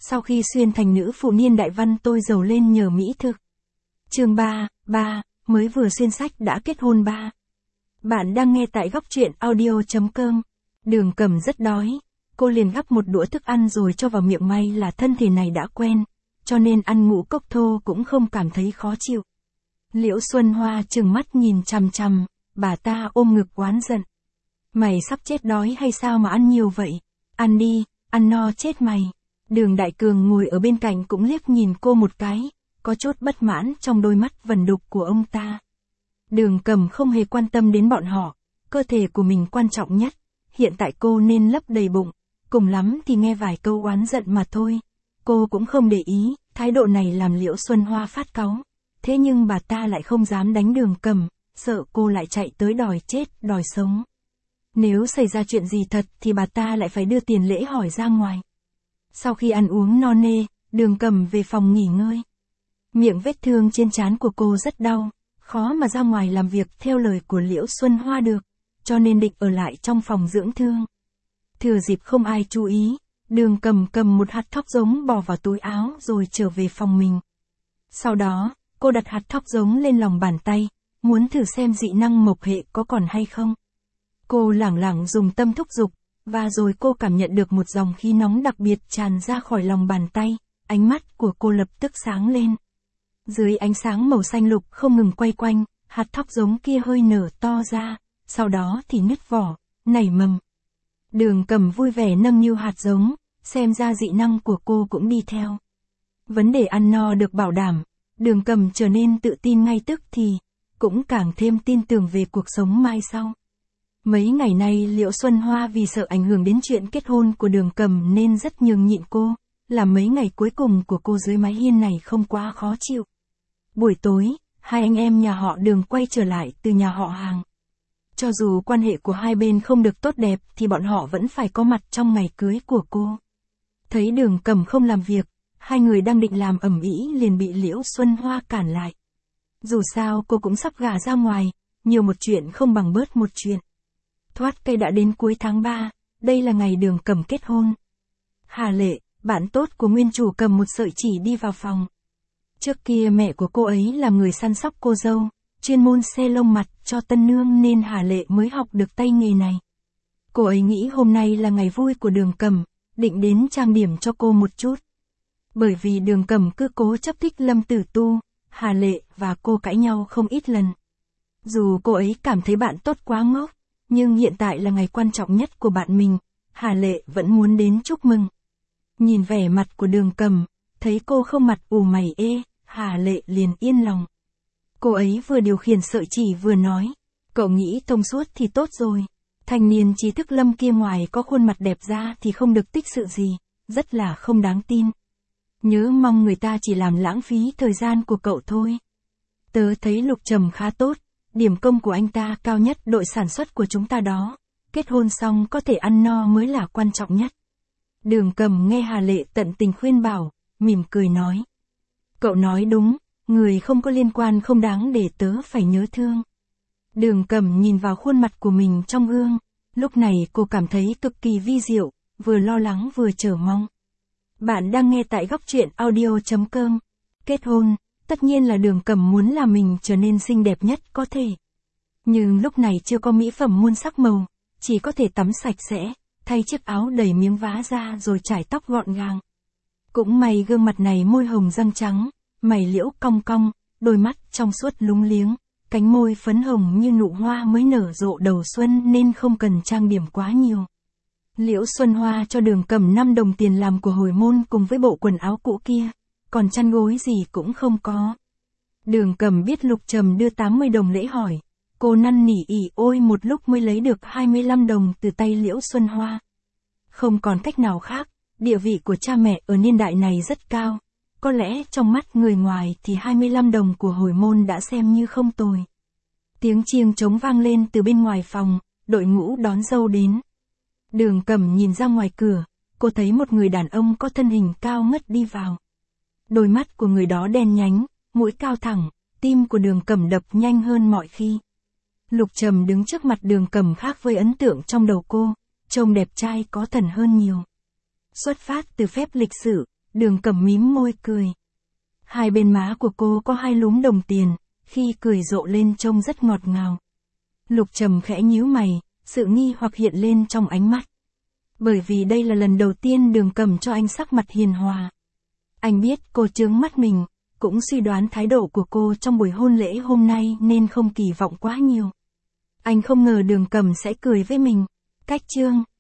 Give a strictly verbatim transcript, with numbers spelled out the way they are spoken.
Sau khi xuyên thành nữ phụ niên đại văn tôi giàu lên nhờ mỹ thực. Chương ba, ba, mới vừa xuyên sách đã kết hôn ba. Bạn đang nghe tại góc truyện audio chấm com. Đường Cầm rất đói, cô liền gắp một đũa thức ăn rồi cho vào miệng, may là thân thể này đã quen, cho nên ăn ngũ cốc thô cũng không cảm thấy khó chịu. Liễu Xuân Hoa trừng mắt nhìn chằm chằm, bà ta ôm ngực oán giận. Mày sắp chết đói hay sao mà ăn nhiều vậy? Ăn đi, ăn no chết mày. Đường Đại Cường ngồi ở bên cạnh cũng liếc nhìn cô một cái, có chút bất mãn trong đôi mắt vẩn đục của ông ta. Đường Cầm không hề quan tâm đến bọn họ, cơ thể của mình quan trọng nhất, hiện tại cô nên lấp đầy bụng, cùng lắm thì nghe vài câu oán giận mà thôi. Cô cũng không để ý, thái độ này làm Liễu Xuân Hoa phát cáu. Thế nhưng bà ta lại không dám đánh Đường Cầm, sợ cô lại chạy tới đòi chết, đòi sống. Nếu xảy ra chuyện gì thật thì bà ta lại phải đưa tiền lễ hỏi ra ngoài. Sau khi ăn uống no nê, Đường Cầm về phòng nghỉ ngơi. Miệng vết thương trên trán của cô rất đau, khó mà ra ngoài làm việc theo lời của Liễu Xuân Hoa được, cho nên định ở lại trong phòng dưỡng thương. Thừa dịp không ai chú ý, Đường Cầm cầm một hạt thóc giống bỏ vào túi áo rồi trở về phòng mình. Sau đó, cô đặt hạt thóc giống lên lòng bàn tay, muốn thử xem dị năng mộc hệ có còn hay không. Cô lẳng lặng dùng tâm thúc giục, và rồi cô cảm nhận được một dòng khí nóng đặc biệt tràn ra khỏi lòng bàn tay, ánh mắt của cô lập tức sáng lên. Dưới ánh sáng màu xanh lục không ngừng quay quanh, hạt thóc giống kia hơi nở to ra, sau đó thì nứt vỏ, nảy mầm. Đường Cầm vui vẻ nâng niu hạt giống, xem ra dị năng của cô cũng đi theo. Vấn đề ăn no được bảo đảm, Đường Cầm trở nên tự tin ngay tức thì, cũng càng thêm tin tưởng về cuộc sống mai sau. Mấy ngày nay Liễu Xuân Hoa vì sợ ảnh hưởng đến chuyện kết hôn của Đường Cầm nên rất nhường nhịn cô, làm mấy ngày cuối cùng của cô dưới mái hiên này không quá khó chịu. Buổi tối, hai anh em nhà họ Đường quay trở lại từ nhà họ hàng. Cho dù quan hệ của hai bên không được tốt đẹp thì bọn họ vẫn phải có mặt trong ngày cưới của cô. Thấy Đường Cầm không làm việc, hai người đang định làm ầm ĩ liền bị Liễu Xuân Hoa cản lại. Dù sao cô cũng sắp gả ra ngoài, nhiều một chuyện không bằng bớt một chuyện. Thoát cây đã đến cuối tháng ba, đây là ngày Đường Cầm kết hôn. Hà Lệ, bạn tốt của nguyên chủ, cầm một sợi chỉ đi vào phòng. Trước kia mẹ của cô ấy là người săn sóc cô dâu, chuyên môn xe lông mặt cho tân nương nên Hà Lệ mới học được tay nghề này. Cô ấy nghĩ hôm nay là ngày vui của Đường Cầm, định đến trang điểm cho cô một chút. Bởi vì Đường Cầm cứ cố chấp thích Lâm Tử Tu, Hà Lệ và cô cãi nhau không ít lần. Dù cô ấy cảm thấy bạn tốt quá ngốc, nhưng hiện tại là ngày quan trọng nhất của bạn mình, Hà Lệ vẫn muốn đến chúc mừng. Nhìn vẻ mặt của Đường Cầm, thấy cô không mặt ủ mày ê, Hà Lệ liền yên lòng. Cô ấy vừa điều khiển sợi chỉ vừa nói, cậu nghĩ thông suốt thì tốt rồi. Thanh niên trí thức Lâm kia ngoài có khuôn mặt đẹp ra thì không được tích sự gì, rất là không đáng tin. Nhớ mong người ta chỉ làm lãng phí thời gian của cậu thôi. Tớ thấy Lục Trầm khá tốt, điểm công của anh ta cao nhất đội sản xuất của chúng ta đó. Kết hôn xong có thể ăn no mới là quan trọng nhất. Đường Cầm nghe Hà Lệ tận tình khuyên bảo, mỉm cười nói. Cậu nói đúng, người không có liên quan không đáng để tớ phải nhớ thương. Đường Cầm nhìn vào khuôn mặt của mình trong gương, lúc này cô cảm thấy cực kỳ vi diệu, vừa lo lắng vừa chờ mong. Bạn đang nghe tại góc truyện audio chấm com. Kết hôn, tất nhiên là Đường Cầm muốn làm mình trở nên xinh đẹp nhất có thể. Nhưng lúc này chưa có mỹ phẩm muôn sắc màu, chỉ có thể tắm sạch sẽ, thay chiếc áo đầy miếng vá ra rồi chải tóc gọn gàng. Cũng may gương mặt này môi hồng răng trắng, mày liễu cong cong, đôi mắt trong suốt lúng liếng, cánh môi phấn hồng như nụ hoa mới nở rộ đầu xuân nên không cần trang điểm quá nhiều. Liễu Xuân Hoa cho Đường Cầm năm đồng tiền làm của hồi môn cùng với bộ quần áo cũ kia, còn chăn gối gì cũng không có. Đường Cầm biết Lục Trầm đưa tám mươi đồng lễ hỏi, cô năn nỉ ỉ ôi một lúc mới lấy được hai mươi lăm đồng từ tay Liễu Xuân Hoa. Không còn cách nào khác, địa vị của cha mẹ ở niên đại này rất cao, có lẽ trong mắt người ngoài thì hai mươi lăm đồng của hồi môn đã xem như không tồi. Tiếng chiêng trống vang lên từ bên ngoài phòng, đội ngũ đón dâu đến. Đường Cầm nhìn ra ngoài cửa, cô thấy một người đàn ông có thân hình cao ngất đi vào. Đôi mắt của người đó đen nhánh, mũi cao thẳng, tim của Đường Cầm đập nhanh hơn mọi khi. Lục Trầm đứng trước mặt Đường Cầm khác với ấn tượng trong đầu cô, trông đẹp trai có thần hơn nhiều. Xuất phát từ phép lịch sử, Đường Cẩm mím môi cười. Hai bên má của cô có hai lúm đồng tiền, khi cười rộ lên trông rất ngọt ngào. Lục Trầm khẽ nhíu mày, sự nghi hoặc hiện lên trong ánh mắt. Bởi vì đây là lần đầu tiên Đường Cẩm cho anh sắc mặt hiền hòa. Anh biết cô chướng mắt mình, cũng suy đoán thái độ của cô trong buổi hôn lễ hôm nay nên không kỳ vọng quá nhiều. Anh không ngờ Đường Cẩm sẽ cười với mình. Cách chương